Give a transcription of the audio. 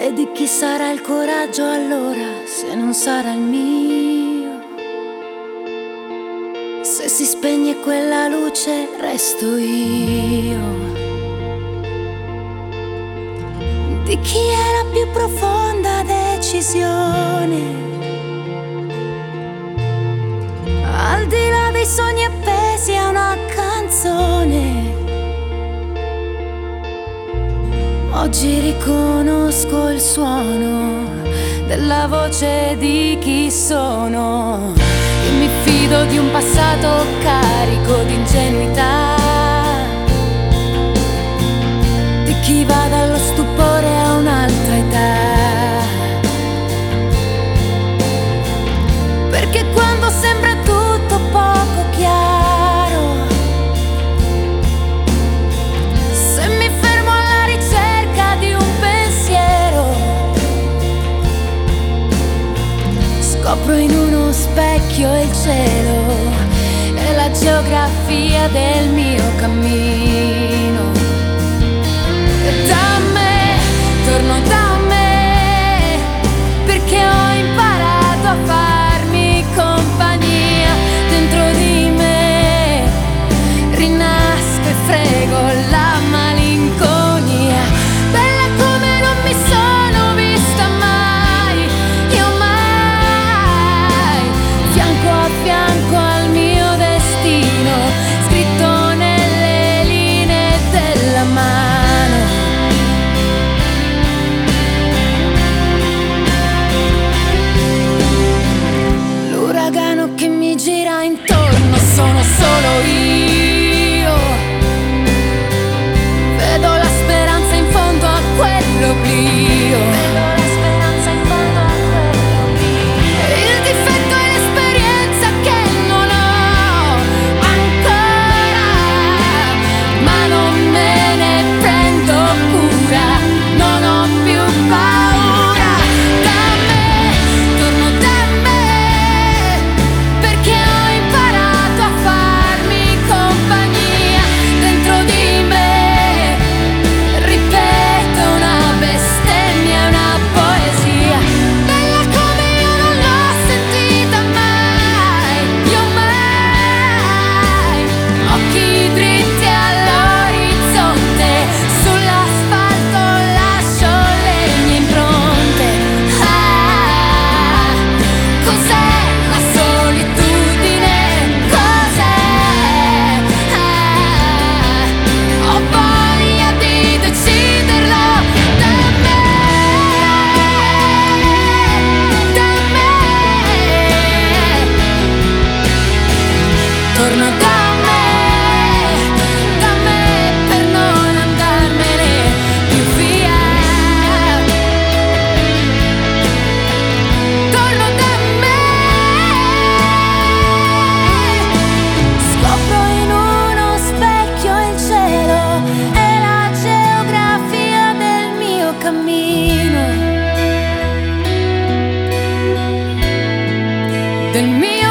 E di chi sarà il coraggio allora, se non sarà il mio? Se si spegne quella luce, resto io. Di chi è la più profonda decisione, al di là dei sogni appesi a una canzone. Oggi riconosco il suono della voce di chi sono. Io mi fido di un passato carico di ingenuità, di chi va dallo stupore a un'altra età. Perché quando sembra tutto poco chiaro, se mi fermo alla ricerca di un pensiero, scopro in uno specchio il cielo e la geografia del mio cammino. E da me, torno da me, perché ho imparato a farmi compagnia. Dentro di me rinasco e frego la malinconia. Bella come non mi sono vista mai, io mai, fianco a fianco al mio destino, scritto nelle linee della mano. L'uragano che mi gira intorno sono solo io. Vedo la speranza in fondo a quell'oblio. Il difetto è l'esperienza che non ho ancora, ma non me ne prendo cura, non ho più paura. Da me, torno da me, perché ho imparato a farmi compagnia. Dentro di me ripeto una bestemmia, una poesia. Bella come io non l'ho sentita mai, io mai. Occhi dritti all'orizzonte, sull'asfalto lascio le mie impronte. Ah, cos'è la solitudine? Cos'è? Ho voglia di deciderlo. Da me, torno da me per non andarmene più via. Torno da me, scopro in uno specchio il cielo e la geografia del mio cammino, del mio